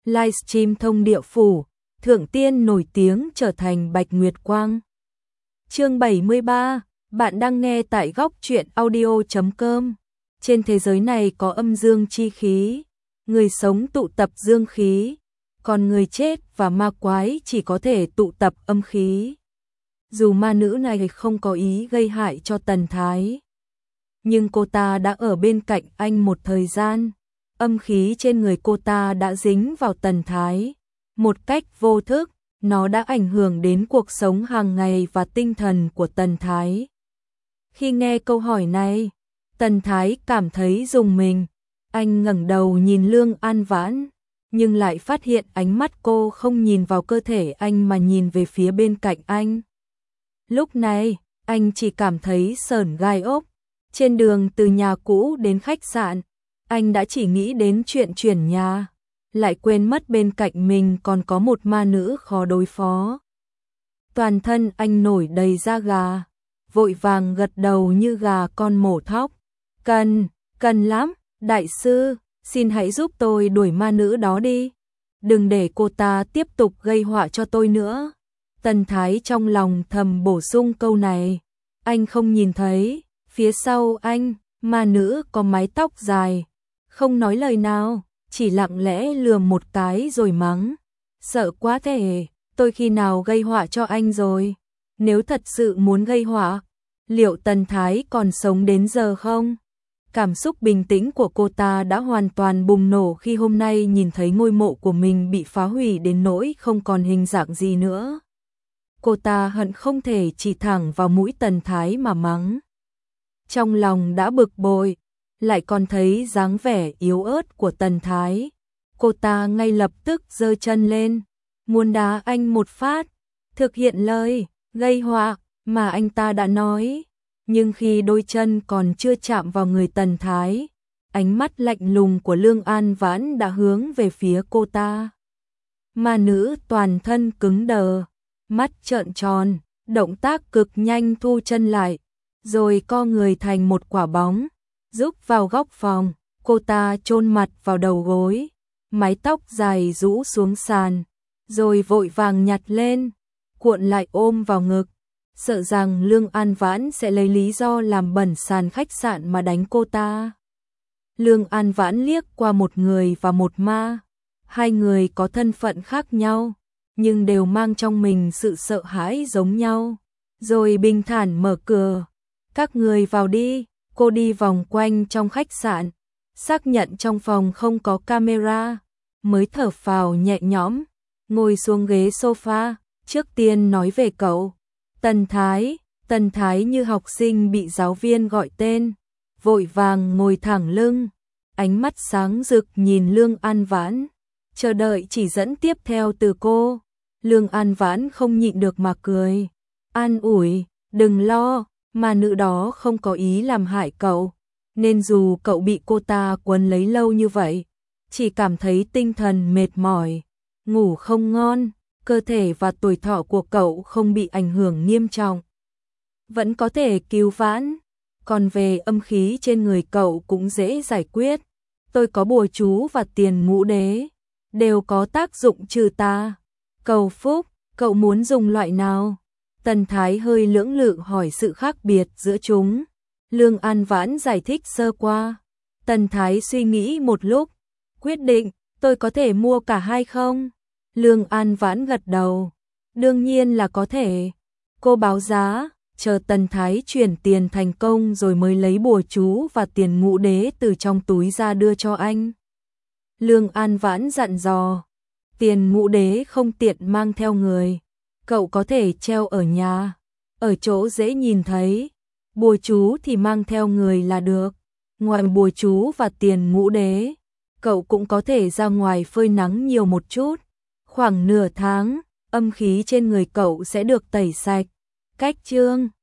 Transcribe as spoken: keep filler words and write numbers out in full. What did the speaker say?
livestream thông địa phủ, thượng tiên nổi tiếng trở thành Bạch Nguyệt Quang. Chương bảy mươi ba, bạn đang nghe tại góc truyện audio chấm com. Trên thế giới này có âm dương chi khí, người sống tụ tập dương khí, còn người chết và ma quái chỉ có thể tụ tập âm khí. Dù ma nữ này không có ý gây hại cho Tần Thái, nhưng cô ta đã ở bên cạnh anh một thời gian, âm khí trên người cô ta đã dính vào Tần Thái. Một cách vô thức, nó đã ảnh hưởng đến cuộc sống hàng ngày và tinh thần của Tần Thái. Khi nghe câu hỏi này, Tần Thái cảm thấy rùng mình. Anh ngẩng đầu nhìn Lương An Vãn, nhưng lại phát hiện ánh mắt cô không nhìn vào cơ thể anh mà nhìn về phía bên cạnh anh. Lúc này, anh chỉ cảm thấy sởn gai ốc. Trên đường từ nhà cũ đến khách sạn, anh đã chỉ nghĩ đến chuyện chuyển nhà, lại quên mất bên cạnh mình còn có một ma nữ khó đối phó. Toàn thân anh nổi đầy da gà, vội vàng gật đầu như gà con mổ thóc. Cần, cần lắm, đại sư, xin hãy giúp tôi đuổi ma nữ đó đi. Đừng để cô ta tiếp tục gây họa cho tôi nữa. Tần Thái trong lòng thầm bổ sung câu này. Anh không nhìn thấy, phía sau anh, ma nữ có mái tóc dài, không nói lời nào, chỉ lặng lẽ lườm một cái rồi mắng. Sợ quá thể, tôi khi nào gây họa cho anh rồi? Nếu thật sự muốn gây họa, liệu Tần Thái còn sống đến giờ không? Cảm xúc bình tĩnh của cô ta đã hoàn toàn bùng nổ khi hôm nay nhìn thấy ngôi mộ của mình bị phá hủy đến nỗi không còn hình dạng gì nữa. Cô ta hận không thể chỉ thẳng vào mũi Tần Thái mà mắng. Trong lòng đã bực bội, lại còn thấy dáng vẻ yếu ớt của Tần Thái. Cô ta ngay lập tức giơ chân lên, muốn đá anh một phát, thực hiện lời gây họa mà anh ta đã nói. Nhưng khi đôi chân còn chưa chạm vào người Tần Thái, ánh mắt lạnh lùng của Lương An Vãn đã hướng về phía cô ta. Ma nữ toàn thân cứng đờ, mắt trợn tròn, động tác cực nhanh thu chân lại, rồi co người thành một quả bóng, rúc vào góc phòng. Cô ta chôn mặt vào đầu gối, mái tóc dài rũ xuống sàn, rồi vội vàng nhặt lên, cuộn lại ôm vào ngực, sợ rằng Lương An Vãn sẽ lấy lý do làm bẩn sàn khách sạn mà đánh cô ta. Lương An Vãn liếc qua một người và một ma, hai người có thân phận khác nhau, nhưng đều mang trong mình sự sợ hãi giống nhau, rồi bình thản mở cửa. Các người vào đi. Cô đi vòng quanh trong khách sạn, xác nhận trong phòng không có camera, mới thở phào nhẹ nhõm, ngồi xuống ghế sofa. Trước tiên nói về cậu, Tần Thái. Tần Thái như học sinh bị giáo viên gọi tên, vội vàng ngồi thẳng lưng, ánh mắt sáng rực nhìn Lương An Vãn, chờ đợi chỉ dẫn tiếp theo từ cô. Lương An Vãn không nhịn được mà cười, an ủi, đừng lo, mà nữ đó không có ý làm hại cậu, nên dù cậu bị cô ta quấn lấy lâu như vậy, chỉ cảm thấy tinh thần mệt mỏi, ngủ không ngon, cơ thể và tuổi thọ của cậu không bị ảnh hưởng nghiêm trọng, vẫn có thể cứu vãn. Còn về âm khí trên người cậu cũng dễ giải quyết, tôi có bùa chú và tiền ngũ đế, đều có tác dụng trừ tà. Cầu phúc, cậu muốn dùng loại nào? Tần Thái hơi lưỡng lự hỏi sự khác biệt giữa chúng. Lương An Vãn giải thích sơ qua. Tần Thái suy nghĩ một lúc, quyết định, tôi có thể mua cả hai không? Lương An Vãn gật đầu, đương nhiên là có thể. Cô báo giá, chờ Tần Thái chuyển tiền thành công rồi mới lấy bùa chú và tiền ngũ đế từ trong túi ra đưa cho anh. Lương An Vãn dặn dò, tiền ngũ đế không tiện mang theo người, cậu có thể treo ở nhà, ở chỗ dễ nhìn thấy. Bùa chú thì mang theo người là được. Ngoài bùa chú và tiền ngũ đế, cậu cũng có thể ra ngoài phơi nắng nhiều một chút. Khoảng nửa tháng, âm khí trên người cậu sẽ được tẩy sạch. Cách chương